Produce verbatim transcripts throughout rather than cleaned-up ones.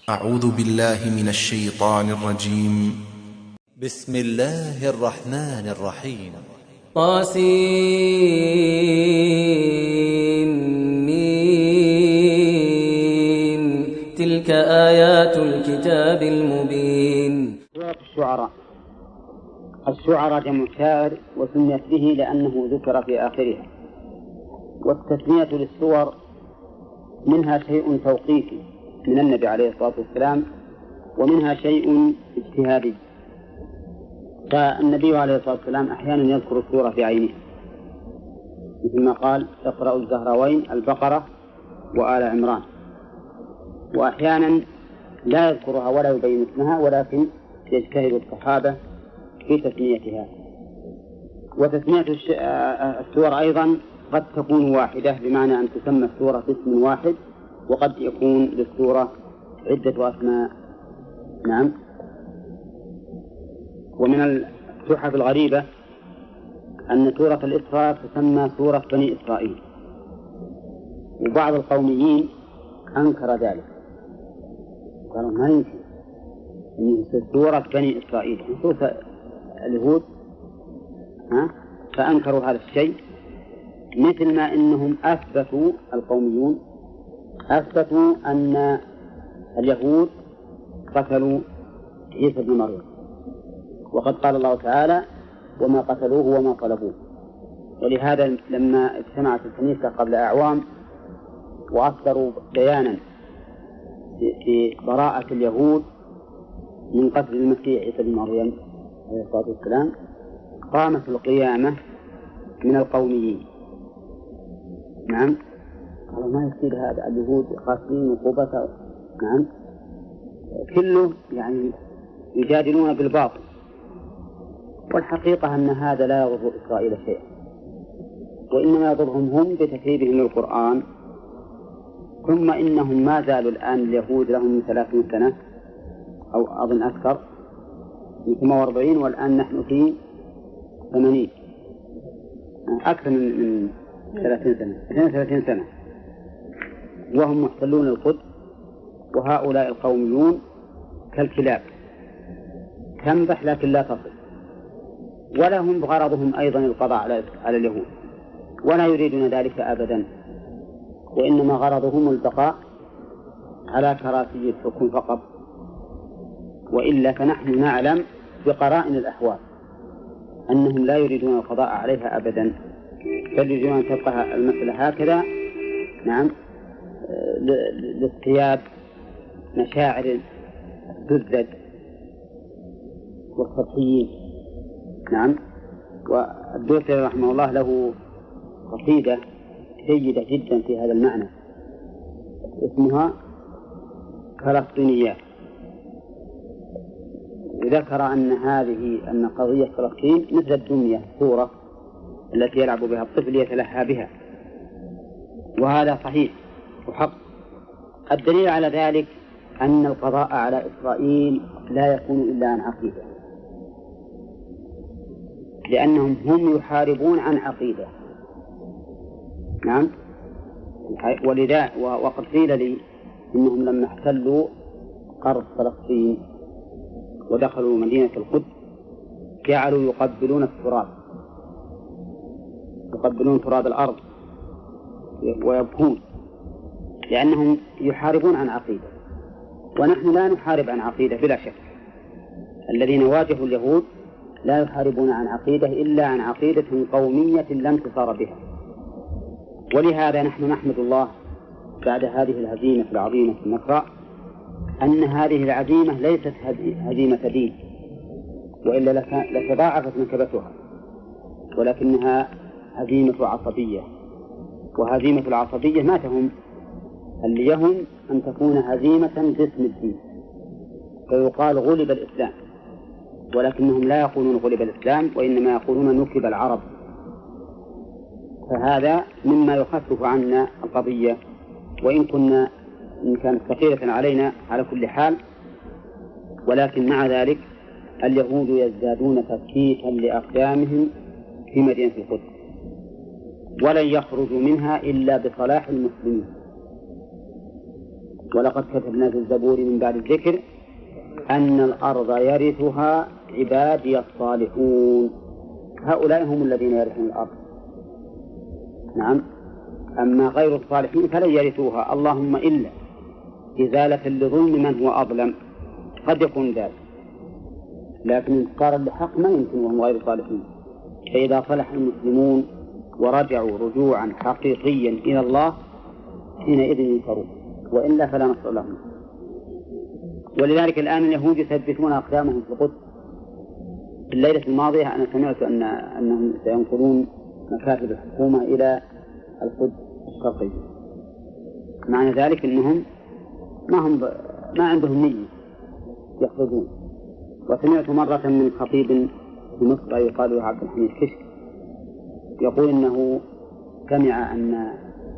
أعوذ بالله من الشيطان الرجيم. بسم الله الرحمن الرحيم. طاسيم تلك آيات الكتاب المبين. سورة الشعراء. الشعراء جمع شاعر وسميت به لأنه ذكر في آخرها، والتسمية للسور منها شيء توقيفي من النبي عليه الصلاة والسلام، ومنها شيء اجتهادي. فالنبي عليه الصلاة والسلام أحيانا يذكر السورة في عينها، مثل ما قال اقرأوا الزهراوين البقرة وآل عمران، وأحيانا لا يذكرها ولا يبين اسمها، ولكن يجتهد الصحابة في تسميتها. وتسمية السور أيضا قد تكون واحدة، بمعنى أن تسمى السورة باسم واحد، وقد يكون للسورة عدة أسماء. نعم. ومن التحف الغريبة أن سورة الإسراء تسمى سورة بني إسرائيل، وبعض القوميين أنكر ذلك، قالوا ما يمكن أن سورة بني إسرائيل سورة اليهود، ها؟ فأنكروا هذا الشيء، مثل ما إنهم أثبتوا القوميون أثبتوا أن اليهود قتلوا عيسى بن مريم، وقد قال الله تعالى وما قتلوه وما طلبوه. ولهذا لما اجتمعت الكنيسة قبل أعوام وأصدروا بيانا في براءة اليهود من قتل المسيح عيسى بن مريم عليه الصلاة والسلام، قامت القيامة من القوميين. نعم. قالوا ما يصير هذا، اليهود قاتلين وقوبة. نعم. كله يعني يجادلون بالباطل، والحقيقة أن هذا لا يضر إسرائيل شيئا، وإنما يضرهم هم بتكذيبهم للقرآن. ثم إنهم ما زالوا الآن اليهود لهم من ثلاثين سنة أو أظن أكثر من ثمانية وأربعين، والآن نحن في ثمانين، أكثر من ثلاثين سنة اثنين وثلاثين سنة وهم محتلون القدس. وهؤلاء القوميون كالكلاب تنبح لكن لا تصل، ولا هم بغرضهم أيضا القضاء على اليهود، ولا يريدون ذلك أبدا، وإنما غرضهم البقاء على كراسي الحكم فقط. وإلا فنحن نعلم بقرائن الأحوال أنهم لا يريدون القضاء عليها أبدا، بل يريدون أن تبقى المسألة هكذا. نعم. لاصطياد مشاعر الدزد والسطحيين. نعم. والدوسري رحمه الله له قصيدة جيدة جدا في هذا المعنى، اسمها فلسطينيات، وذكر أن هذه أن قضية فلسطين مثل الدمية، الصورة التي يلعب بها الطفل يتلهى بها، وهذا صحيح وحق. الدليل على ذلك أن القضاء على إسرائيل لا يكون إلا عن عقيدة، لأنهم هم يحاربون عن عقيدة. نعم. ولذا وقد قيل لي إنهم لما احتلوا أرض فلسطين ودخلوا مدينة القدس جعلوا يقبلون التراب، يقبلون تراب الأرض ويبكون، لأنهم يحاربون عن عقيدة، ونحن لا نحارب عن عقيدة بلا شك. الذين واجهوا اليهود لا يحاربون عن عقيدة إلا عن عقيدة قومية لا انتصار بها. ولهذا نحن نحمد الله بعد هذه الهزيمة العظيمة في النصراء أن هذه العزيمة ليست هزيمة دين، وإلا لتضاعفت نكبتها، ولكنها هزيمة عصبية. وهزيمة العصبية ما تهم، اللي يهم أن تكون هزيمة باسم الدين، فيقال غلب الإسلام، ولكنهم لا يقولون غلب الإسلام، وإنما يقولون نكب العرب. فهذا مما يخفف عنا القضية، وإن كنا إن كانت ثقيلة علينا على كل حال، ولكن مع ذلك اليهود يزدادون تفكيكا لأقدامهم في مدينة القدس، ولن يخرجوا منها إلا بصلاح المسلمين. ولقد كتبنا في الزبور من بعد الذكر أن الأرض يرثها عبادي الصالحون. هؤلاء هم الذين يرثون الأرض. نعم. أما غير الصالحين فلن يرثوها، اللهم إلا إزالة لظلم من هو أظلم، قد يكون ذلك، لكن انتصارا لحق ما يمكن وهم غير صالحين. فإذا صلح المسلمون ورجعوا رجوعا حقيقيا إلى الله حينئذ ينصرون، وإلا فلا نصر لهم. ولذلك الآن اليهود يثبتون أقدامهم في القدس. في الليلة الماضية أنا سمعت أن أنهم سينقلون مكاتب الحكومة إلى القدس الشرقي. معنى ذلك أنهم ما هم ب... ما عندهم نية يخرجون. وسمعت مرة من خطيب في مصر يقال له عبد الحميد كشك يقول إنه سمع أن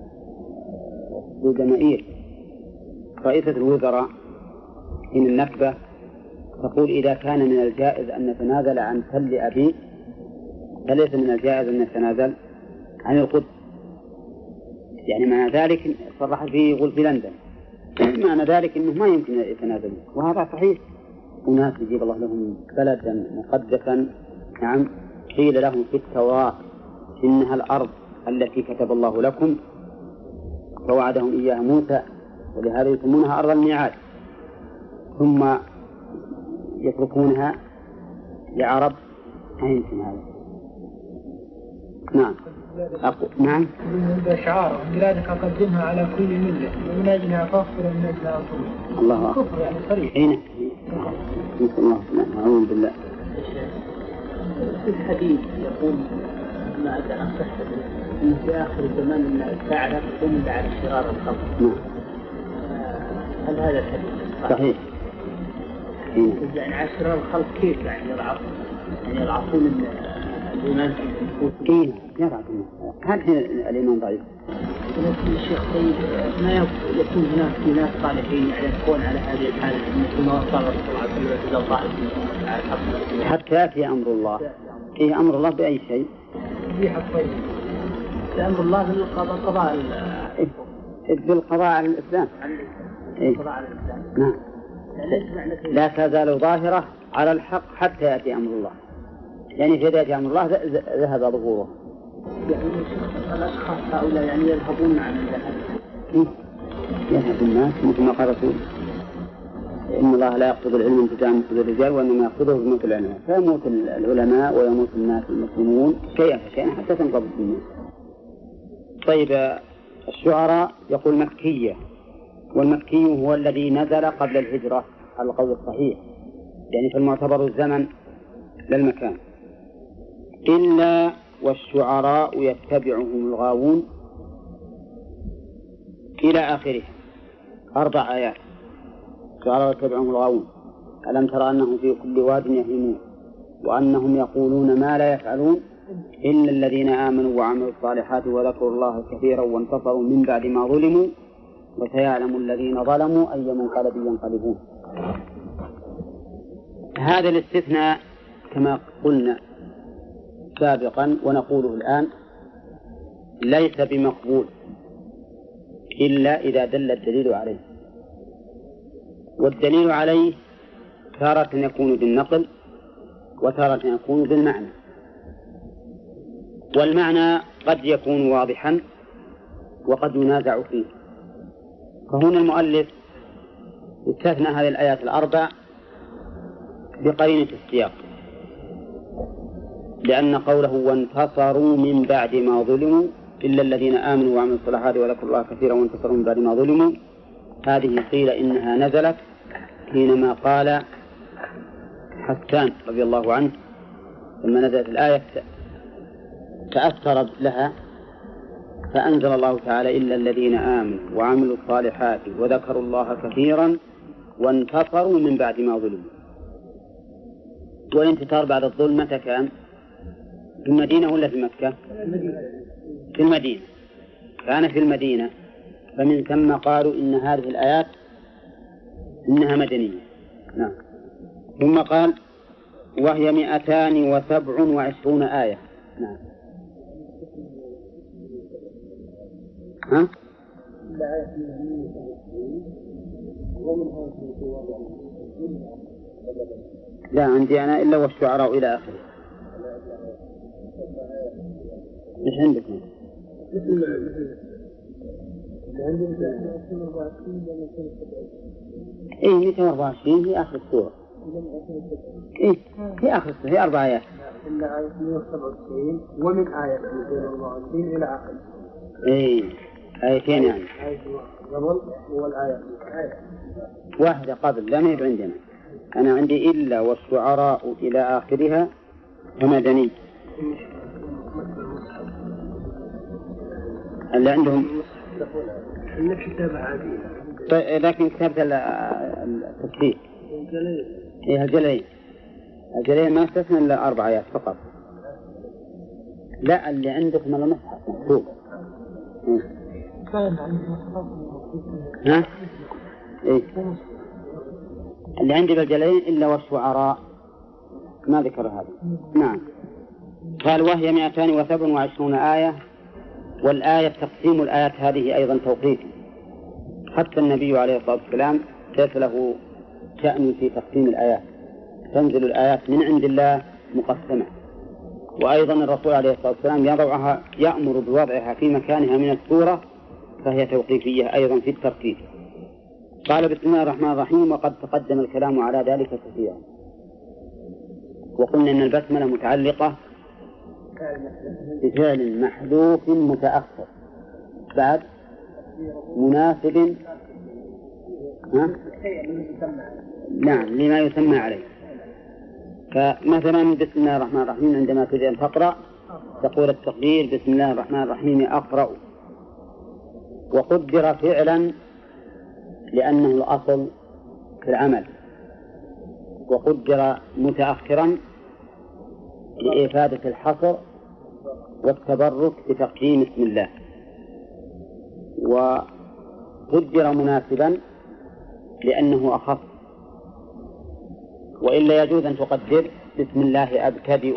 الجماهير رئيسة الوزراء من النكبة تقول إذا كان من الجائز أن نتنازل عن تل أبي فليس من الجائز أن نتنازل عن القدس. يعني معنى ذلك صرح فيه يقول في لندن معنى ذلك أنه ما يمكن يتنازلون، وهذا صحيح. وناس يجيب الله لهم بلدا مقدسا، نعم، قيل لهم في التوراة إنها الأرض التي كتب الله لكم فوعدهم إياها موسى، ولهذا يسمونها أرض الميعاد، ثم يتركونها لعرب. ما يمكن هذا. نعم. أقول نعم. من شعار بلادك أقدمها على كل ملة ومن أجلها فاغفر ومن أجلها أطول. الله أكبر. كفر يعني صريح. حين نسأل الله السلامة. أعوذ بالله. في الحديث يقول ما أدري عن صحته إن في آخر الزمان أن الساعة لا تقوم إلا على شرار الخلق. نعم. هل هذا الحديث صحيح؟ يعني على شرار الخلق كيف يعني يضعفون يعني يضعفون الإيمان في النفوس؟ إيه يضعف النفوس. هل الإيمان ضعيف؟ ولكن الشيخ طيب ما يكون هناك في ناس صالحين يعني يكون على هذه الحالة مثل ما وصل الرسول صلى الله عليه وسلم إلى ضعف على الحق حتى يأتي أمر الله. إيه أمر الله بأي شيء؟ أمر الله بالقضاء بالقضاء على الإسلام. القضاء على الإسلام. نعم. لا تزال ظاهرة على الحق حتى يأتي أمر الله. يعني إذا يأتي أمر الله ذهب ظهوره. يعني الأشخاص هؤلاء يعني يذهبون عن الذهب. يذهب الناس مثل ما قال رسول إن الله لا يقصد العلم انتزاعا من الرجال وإنما يقصده بموت العلماء، فيموت العلماء ويموت الناس المسلمون شيئا فشيئا حتى تنقضي الدنيا. طيب الشعراء يقول مكية، والمكي هو الذي نزل قبل الهجرة على القول الصحيح، يعني فالمعتبر الزمن للمكان. إلا والشعراء يتبعهم الغاوون إلى آخره، أربع آيات. الشعراء يتبعهم الغاوون ألم ترى أنهم في كل واد يهيمون وأنهم يقولون ما لا يفعلون إلا الذين آمنوا وعملوا الصالحات وذكروا الله كثيرا وانتصروا من بعد ما ظلموا وسيعلم الذين ظلموا أي منقلب ينقلبون. هذا الاستثناء كما قلنا سابقا ونقوله الآن ليس بمقبول إلا إذا دل الدليل عليه، والدليل عليه تارة يكون بالنقل وتارة يكون بالمعنى، والمعنى قد يكون واضحا وقد ينازع فيه. فهنا المؤلف استثنى هذه الآيات الأربع بقرينة السياق، لأن قوله وانتصروا من بعد ما ظلموا إلا الذين آمنوا وعملوا الصالحات وذكروا الله كثيرا وانتصروا من بعد ما ظلموا، هذه قيل إنها نزلت حينما قال حسان رضي الله عنه لما نزلت الآية تأثر لها فأنزل الله تعالى إلا الذين آمنوا وعملوا الصالحات وذكروا الله كثيرا وانتصروا من بعد ما ظلموا. والانتصار بعد الظلم متى كان؟ في المدينة ولا في مكة؟ في المدينة. كان في المدينة، فمن ثم قالوا إن هذه الآيات إنها مدنية. نعم. ثم قال وهي مئتان وسبع وعشرون آية. نعم. ها؟ لا عندي أنا إلا والشعراء إلى آخره. إيش عندكم؟ إيه مئة وأربعة وعشرين في آخر السورة. إيه في آخر السورة هي أربع آيات. إلا آية مئة وسبعة وتسعين ومن آية مئتين وأربعة وعشرين إلى آخر. إيه آيتين يعني. آية قبل والآية واحدة قبل لا ما هي عندنا. أنا عندي إلا والشعراء إلى آخرها ومدني. اللي عندهم الكتاب عادي. طيب لكن كتابة التفسير إيه الجليل الجليل ما استثنى إلا أربع آيات فقط. لا اللي عندكم الله مصحف مكتوب. ها؟ إيه؟ اللي عندي بالجليل إلا والشعراء ما ذكر هذا. نعم. قال وهي مئتان وسبع وعشرون آية. والآية تقسيم الآيات هذه أيضا توقيفي. حتى النبي عليه الصلاة والسلام ليس له شأن في تقسيم الآيات، تنزل الآيات من عند الله مقسمة. وأيضا الرسول عليه الصلاة والسلام يضعها يأمر بوضعها في مكانها من السورة، فهي توقيفية أيضا في الترتيب. قال بسم الله الرحمن الرحيم. وقد تقدم الكلام على ذلك كثيرا، وقلنا أن البسملة متعلقة بفعل محذوف متأخر بعد مناسب ها؟ نعم لما يسمى عليه. فمثلا بسم الله الرحمن الرحيم عندما تريد أن تقرأ تقول التقدير بسم الله الرحمن الرحيم أقرأ، وقدر فعلا لأنه الأصل في العمل، وقدر متأخرا لإفادة الحصر والتبرك بتقديم اسم الله، وقدر مناسبا لأنه أخف. وإلا يجوز أن تقدر بسم الله أبتدئ،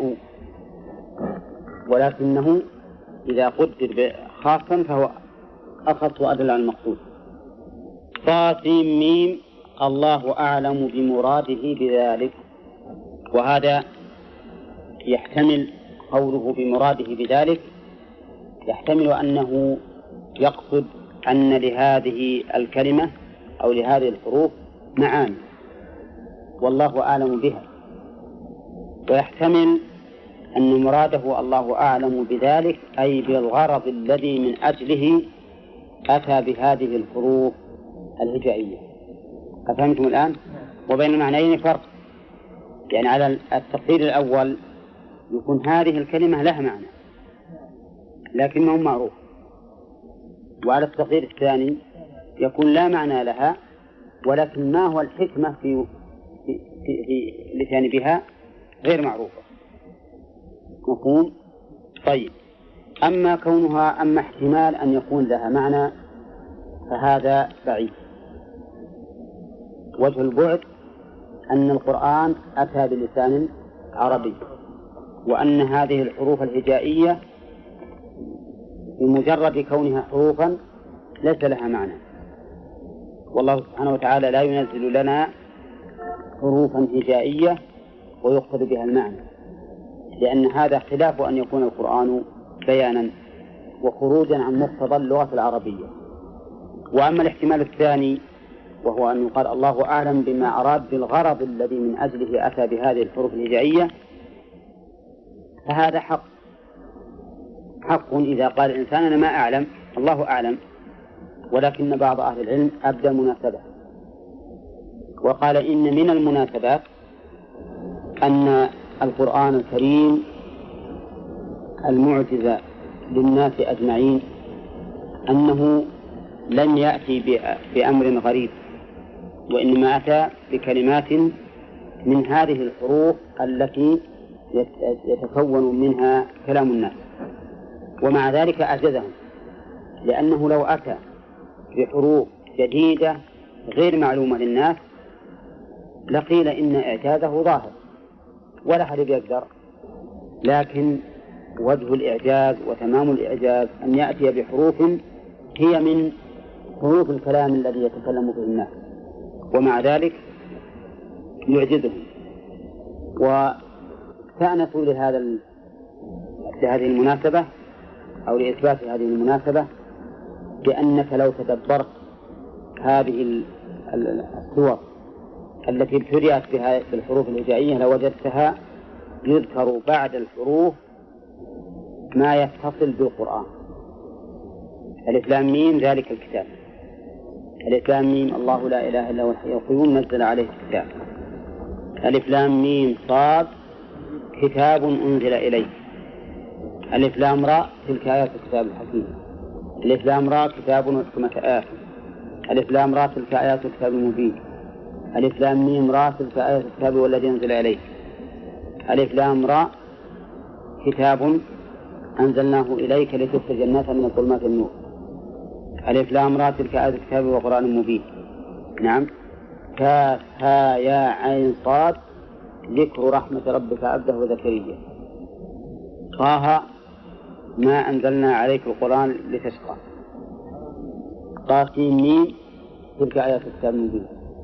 ولكنه إذا قدر خاصا فهو أخف وأدل على المقصود. طاسيم ميم الله أعلم بمراده بذلك. وهذا يحتمل قوله بمراده بذلك، يحتمل أنه يقصد أن لهذه الكلمة أو لهذه الحروف معاني والله أعلم بها، ويحتمل أن مراده الله أعلم بذلك أي بالغرض الذي من أجله أتى بهذه الحروف الهجائية. أفهمتم الآن؟ وبين المعنيين فرق، يعني على التقدير الأول يكون هذه الكلمة لها معنى لكنه معروف، وعلى التقدير الثاني يكون لا معنى لها ولكن ما هو الحكمة في في, في, في الاتيان بها غير معروفة. مفهوم؟ طيب، أما كونها أما احتمال أن يكون لها معنى فهذا بعيد. وجه البعد أن القرآن أتى بلسان عربي، وأن هذه الحروف الهجائية بمجرد كونها حروفا ليس لها معنى، والله سبحانه وتعالى لا ينزل لنا حروفا هجائية ويقصد بها المعنى، لأن هذا خلاف أن يكون القرآن بيانا وخروجا عن مقتضى اللغة العربية. وأما الاحتمال الثاني وهو أن يقال الله أعلم بما أراد بالغرض الذي من أجله أتى بهذه الحروف الهجائية، فهذا حق حق إذا قال الإنسان أنا ما أعلم الله أعلم، ولكن بعض أهل العلم أبدى مناسبة وقال إن من المناسبات أن القرآن الكريم المعجز للناس أجمعين أنه لم يأتي بأمر غريب، وإنما أتى بكلمات من هذه الحروف التي يتكون منها كلام الناس، ومع ذلك أعجزهم، لأنه لو أتى بحروف جديدة غير معلومة للناس لقيل إن إعجازه ظاهر ولا أحد يقدر. لكن وجه الإعجاز وتمام الإعجاز أن يأتي بحروف هي من حروف الكلام الذي يتكلم به الناس، ومع ذلك يعجزهم. واستأنسوا لهذا لهذه المناسبة أو لإثبات هذه المناسبة بأنك لو تدبرت هذه السور التي ابتدأت بها بالحروف الهجائية لوجدتها يذكر بعد الحروف ما يتصل بالقرآن. ألف لام ميم ذلك الكتاب، ألف لام ميم الله لا إله إلا هو الحي القيوم نزل عليه الكتاب، ألف لام ميم صاد كتاب أنزل إليك، ألف لام راء تلك آيات الكتاب الحكيم، ألف لام راء كتاب وحكمة آيات، ألف لام راء تلك آيات الكتاب المبين، ألف لام ميم راء تلك آيات الكتاب والذي أنزل إليك، ألف لام راء كتاب أنزلناه إليك لتخرج الناس من الظلمات النور، ألف لام راء تلك آيات الكتاب وقرآن مبين. نعم. كاف ها يا عين صاد ذكر رحمة ربك عبده وزكريا. طه ما أنزلنا عليك القرآن لتشقى. طاسين ميم تلك آيات الكتاب المبين،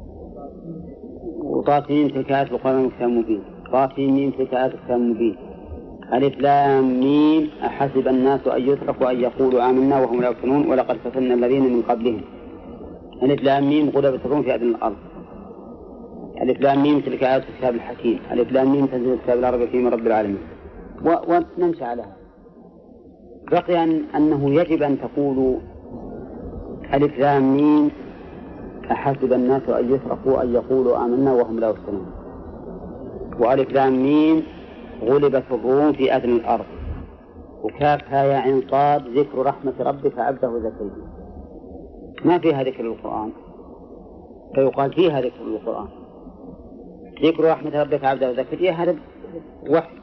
وطاسين تلك آيات القرآن الكتاب المبين، طاسين ميم تلك آيات الكتاب المبين. ألف لام ميم أحسب الناس أن يتركوا أن يقولوا آمنا وهم لا يفتنون ولقد فتنا الذين من قبلهم. ألف لام ميم غلبت الروم في أدنى الأرض. ألف لام ميم تلك آيات الكتاب الحكيم. ألف لام ميم تنزيل الكتاب لا ريب فيه من رب العالمين. ونمشي على هذا. بقي أنه يجب أن تقولوا ألف لام ميم أحسب الناس أن يتركوا أن يقولوا آمنا وهم لا يفتنون، وألف لام ميم غلبت الروم في أدنى الأرض، وكافها يا عين صاد ذكر رحمة ربك عبده زكريا. ما فيها ذكر القرآن، فيقال فيها ذكر القرآن. ذكر رحمة ربك عبده زكريا هذا وحي،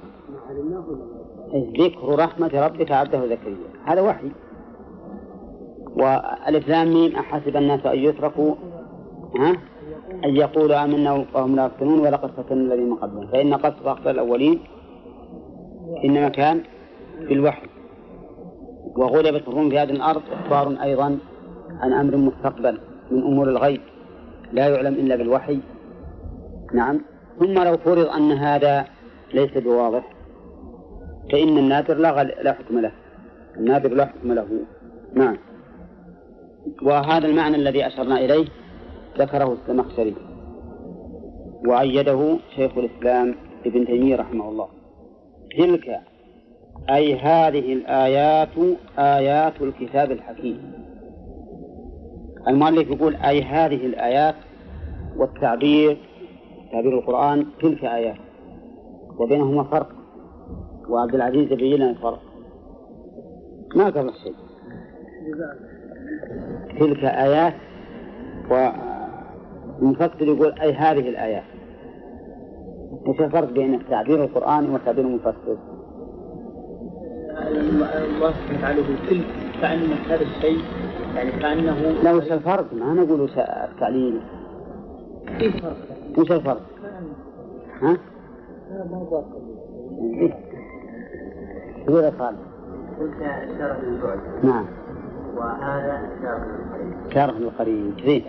ذكر رحمة ربك عبده زكريا هذا وحي. وألف لام ميم أحسب الناس أن يتركوا ها أن يقولوا آمنا وهم لا يفتنون ولقد فتنا الذين من قبلهم، فإن قصد أخطاء الأولين إنما كان بالوحي. وغلبت الروم في هذه الأرض إخبار أيضا عن أمر مستقبل من أمور الغيب لا يعلم إلا بالوحي. نعم. ثم لو فرض أن هذا ليس بواضح فإن النادر لا, غل... لا حكم له، النادر لا حكم له. نعم. وهذا المعنى الذي أشرنا إليه ذكره الزمخشري وأيده شيخ الإسلام ابن تيمية رحمه الله. تلك أي هذه الآيات آيات الكتاب الحكيم. المؤلف يقول أي هذه الآيات، والتعبير تعبير القرآن تلك آيات، وبينهما فرق، وعبد العزيز يبين لنا الفرق. ما قبل شيء. تلك آيات، والمفسر يقول أي هذه الآيات. وش الفرق بين التعبير القرآني والتعبير المفسر؟ الله سبحانه تلك كأن هذا الشيء يعني كأنه لا. وش الفرق؟ ما نقول التعليل. كيف فرق؟ وش الفرق؟ ها؟ يقول أفعال. قلت إشارة للبعد. نعم. وهذا إشارة للقريب. إشارة للقريب. زين.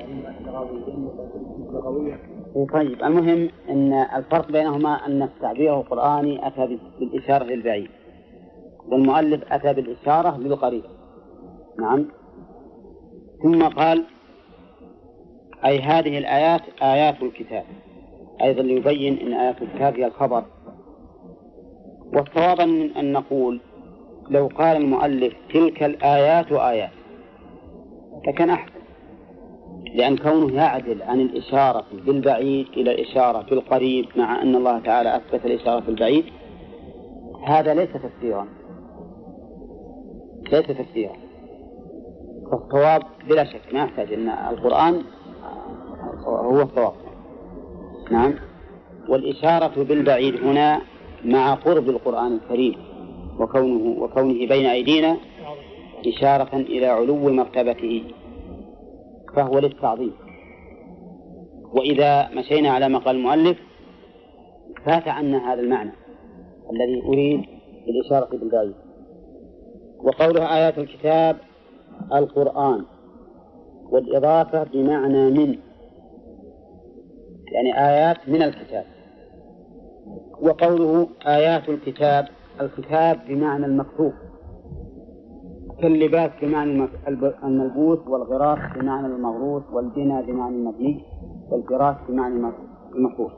طيب، المهم أن الفرق بينهما أن التعبير القرآني أتى بالإشارة للبعيد، والمؤلف أتى بالإشارة للقريب. نعم. ثم قال أي هذه الآيات آيات الكتاب، أيضا ليبين أن آيات الكتاب هي الخبر. والصواب أن نقول لو قال المؤلف تلك الآيات آيات فكان أحسن، لأن كونه يعدل عن الإشارة بالبعيد إلى الإشارة بالقريب، مع أن الله تعالى أثبت الإشارة بالبعيد، هذا ليس تفسيرا، ليس تفسيرا. فالصواب بلا شك ما يحتاج أن القرآن هو الصواب. نعم. والإشارة بالبعيد هنا مع قرب القرآن الكريم وكونه, وكونه بين أيدينا إشارة إلى علو مرتبته، فهو للتعظيم. وإذا مشينا على ما قال المؤلف فات عنا هذا المعنى الذي أريد بالإشارة بالبعيد. وقولها آيات الكتاب القرآن، والإضافة بمعنى من، يعني آيات من الكتاب. وقوله آيات الكتاب، الكتاب بمعنى المكتوب، كاللباس بمعنى الملبوس، والغراس بمعنى المغروس، والبناء بمعنى المبني، والفراش بمعنى المفروش.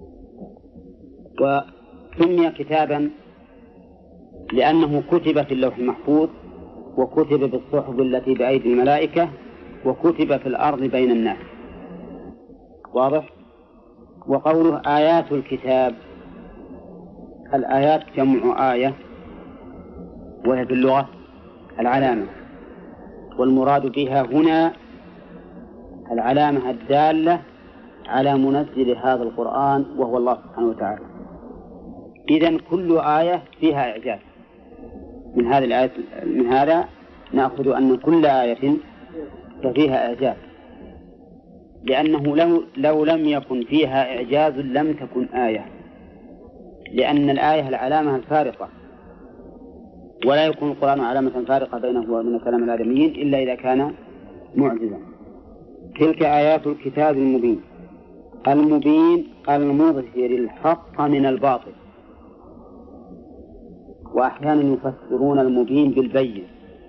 وسمي كتابا لأنه كتب في اللوح المحفوظ، وكتب بالصحف التي بأيدي الملائكة، وكتب في الأرض بين الناس. واضح؟ وقوله آيات الكتاب، الآيات جمع آية، وهي في اللغة العلامة، والمراد بها هنا العلامة الدالة على منزل هذا القرآن وهو الله سبحانه وتعالى. إذن كل آية فيها إعجاز. من هذه الآية من هذا نأخذ أن كل آية فيها إعجاز، لأنه لو, لو لم يكن فيها إعجاز لم تكن آية، لأن الآية العلامة الفارقة، ولا يكون القرآن علامة فارقة بينه وبين كلام الآدميين إلا إذا كان معجزا. تلك آيات الكتاب المبين، المبين المظهر الحق من الباطل. وأحيانا يفسرون المبين بالبين.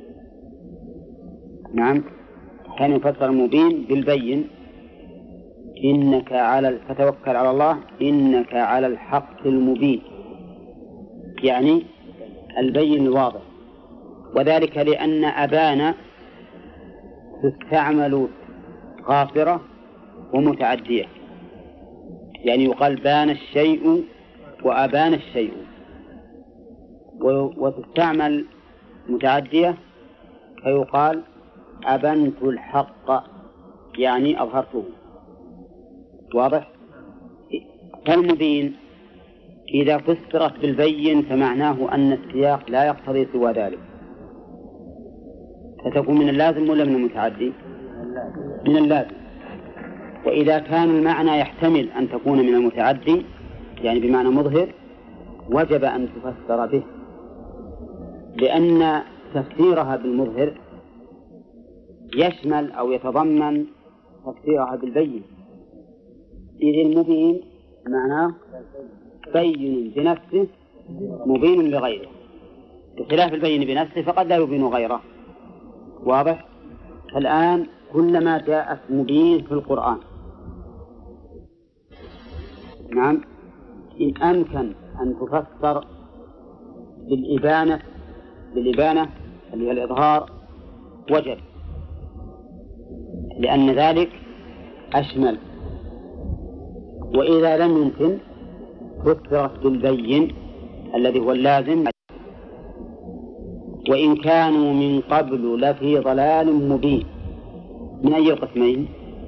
نعم، أحيانا يفسر المبين بالبين، إنك على فتوكل على الله إنك على الحق المبين، يعني البين الواضح. وذلك لأن أبان تستعمل غافرة ومتعدية، يعني يقال بان الشيء وأبان الشيء، وتستعمل متعدية فيقال أبنت الحق، يعني أظهرته. واضح؟ فالمبين إذا فسرت بالبين فمعناه أن السياق لا يقتضي سوى ذلك، فتكون من اللازم ولا من المتعدي؟ من اللازم. وإذا كان المعنى يحتمل أن تكون من المتعدي، يعني بمعنى مظهر، وجب أن تفسر به، لأن تفسيرها بالمظهر يشمل أو يتضمن تفسيرها بالبين. إذ المبين معناه بين بنفسه مبين لغيره، بخلاف البين بنفسه فقد لا يبين غيره. واضح؟ الآن كلما جاءت مبين في القرآن، نعم، إن أمكن أن تفسر بالإبانة بالإبانة اللي هي الإظهار وجب، لأن ذلك أشمل. وإذا لم يمكن فسرت بالبين الذي هو اللازم. وإن كانوا من قبل لفي ضلال مبين، من أي قسمين؟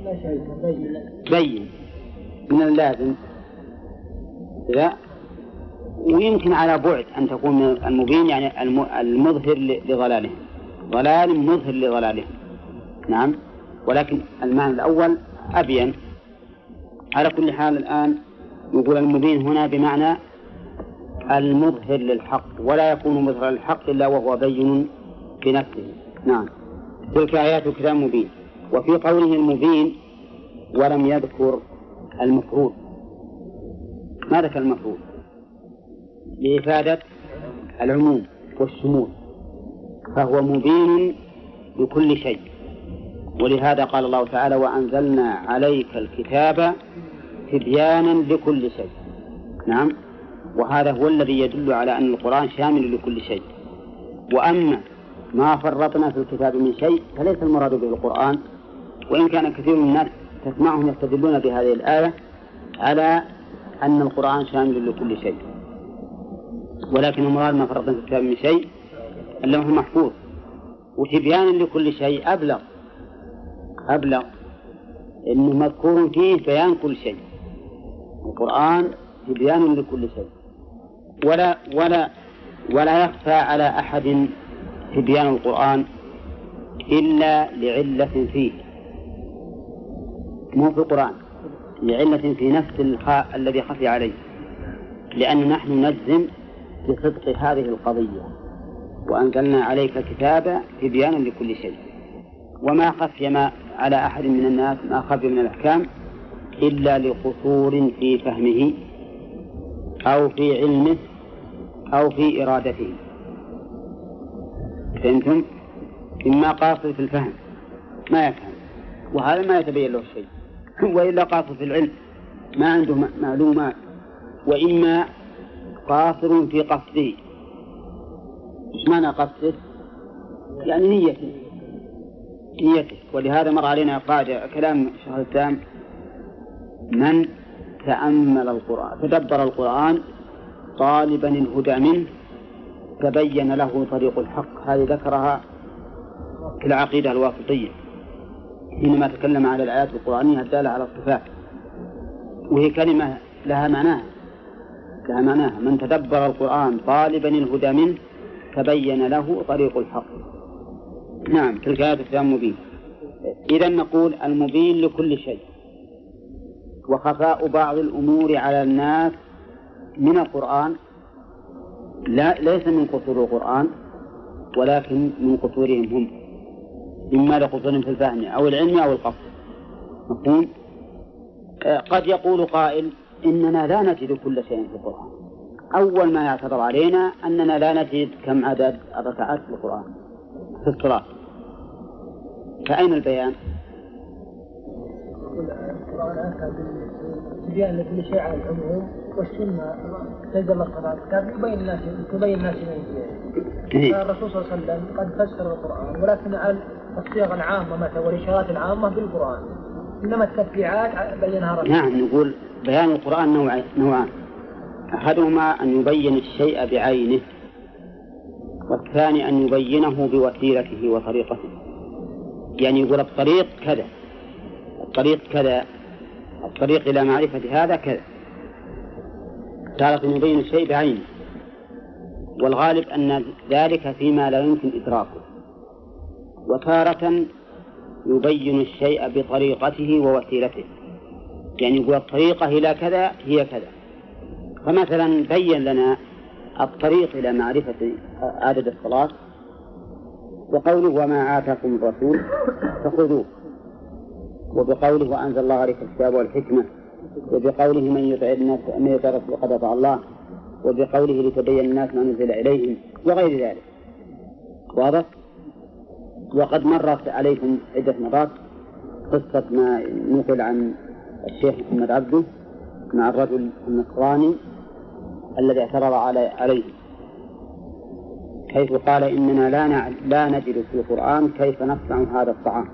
بين من اللازم، لا، ويمكن على بعد أن تكون المبين يعني المظهر لضلاله، ضلال مظهر لضلاله. نعم، ولكن المعنى الأول أبين. على كل حال الآن نقول المبين هنا بمعنى المظهر للحق، ولا يكون مظهر للحق إلا وهو بين بنفسه. نعم، تلك آيات الكتاب مبين. وفي قوله المبين ولم يذكر المفعول، ما ذكر المفعول لإفادة العموم والشمول، فهو مبين بكل شيء. ولهذا قال الله تعالى وأنزلنا عليك الكتاب تبيانا لكل شيء. نعم، وهذا هو الذي يدل على أن القرآن شامل لكل شيء. وأما ما فرطنا في الكتاب من شيء فليس المراد به القرآن، وإن كان كثير من الناس تسمعهم يستدلون بهذه الآية على أن القرآن شامل لكل شيء، ولكن المراد ما فرطنا في الكتاب من شيء اللوح المحفوظ. وتبيانا لكل شيء أبلغ أبلغ إنه مذكور فيه بيان كل شيء. القرآن تبيان لكل شيء، ولا ولا ولا يخفى على أحد تبيان القرآن إلا لعلة فيه، مو في القرآن، لعلة في نفس الخاء الذي خفي عليه، لأن نحن نجزم بصدق هذه القضية وأنزلنا عليك الكتاب تبيانا لكل شيء. وما خفي ما على أحد من الناس ما خفي من الأحكام إلا لقصور في فهمه أو في علمه أو في إرادته. فهمتم؟ إما قاصر في الفهم ما يفهم وهذا ما يتبين له الشيء، وإلا قاصر في العلم ما عنده معلومات، وإما قاصر في قصده. إيش معنى قصده؟ يعني نيته نيته ولهذا مر علينا قاعدة كلام شيخ الإسلام: من تأمل القرآن تدبر القرآن طالبا الهدى منه تبين له طريق الحق. هذه ذكرها في العقيدة الواسطية حينما تكلم على الآيات القرآنية الدالة على الصفات، وهي كلمة لها معناها لها معناها من تدبر القرآن طالبا الهدى منه تبين له طريق الحق. نعم، تلك آيات الكتاب مبين. إذا نقول المبين لكل شيء، وخفاء بعض الأمور على الناس من القرآن لا ليس من قصور القرآن ولكن من قصورهم هم، إما لقصورهم في الفهم أو العلم أو القصد. مفهوم؟ قد يقول قائل: إننا لا نجد كل شيء في القرآن. أول ما يعترض علينا أننا لا نجد كم عدد الركعات في القرآن في الصلاة، فأين البيان؟ القرآن أتى بالبيان لكل شيء على العموم، والسنة تنزل الصلاة كان يبين الناس تبين الناس ما الرسول صلى الله عليه وسلم قد فسر القرآن، ولكن على الصيغ العامة مثلا والإشارات العامة بالقرآن، إنما التفريعات بينها رسول. نعم، نقول بيان القرآن نوعان نوعان أحدهما أن يبين الشيء بعينه، والثاني أن يبينه بوسيلته وطريقته. يعني يقول الطريق كذا الطريق كذا الطريق إلى معرفة هذا كذا. تارة يبين الشيء بعينه، والغالب أن ذلك فيما لا يمكن إدراكه، وتارة يبين الشيء بطريقته ووسيلته. يعني يقول الطريقة إلى كذا هي كذا. فمثلا بين لنا الطريق إلى معرفة عدد الصلاة بقوله: وما آتاكم الرسول فخذوه، وبقوله: وأنزل الله عليك الكتاب والحكمة، وبقوله: من يطع الناس من يطع الرسول فقد أطاع الله، وبقوله: لتبين الناس ما نزل إليهم، وغير ذلك. واضح؟ وقد مرت عليكم عدة مرات قصة ما نقل عن الشيخ محمد عبده مع الرجل النصراني الذي اعترض عليه، حيث قال: إننا لا لا نجد في القرآن كيف نصنع هذا الطعام.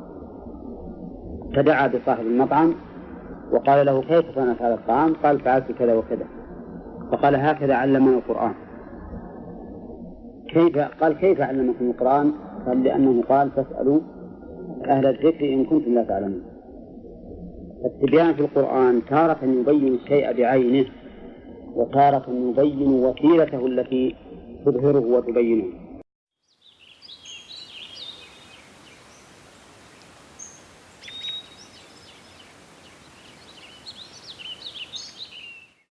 فدعا بصاحب المطعم وقال له: كيف صنعت هذا الطعام؟ قال: فعلت كذا وكذا. فقال: هكذا علمنا القرآن. كيف؟ قال: كيف علمكم القرآن؟ قال: لأنه قال: فاسألوا أهل الذكر إن كنتم لا تعلمون. التبيان في القرآن تارة يبين الشيء بعينه، وتارة يبين وسيلته التي تظهره وتبينه.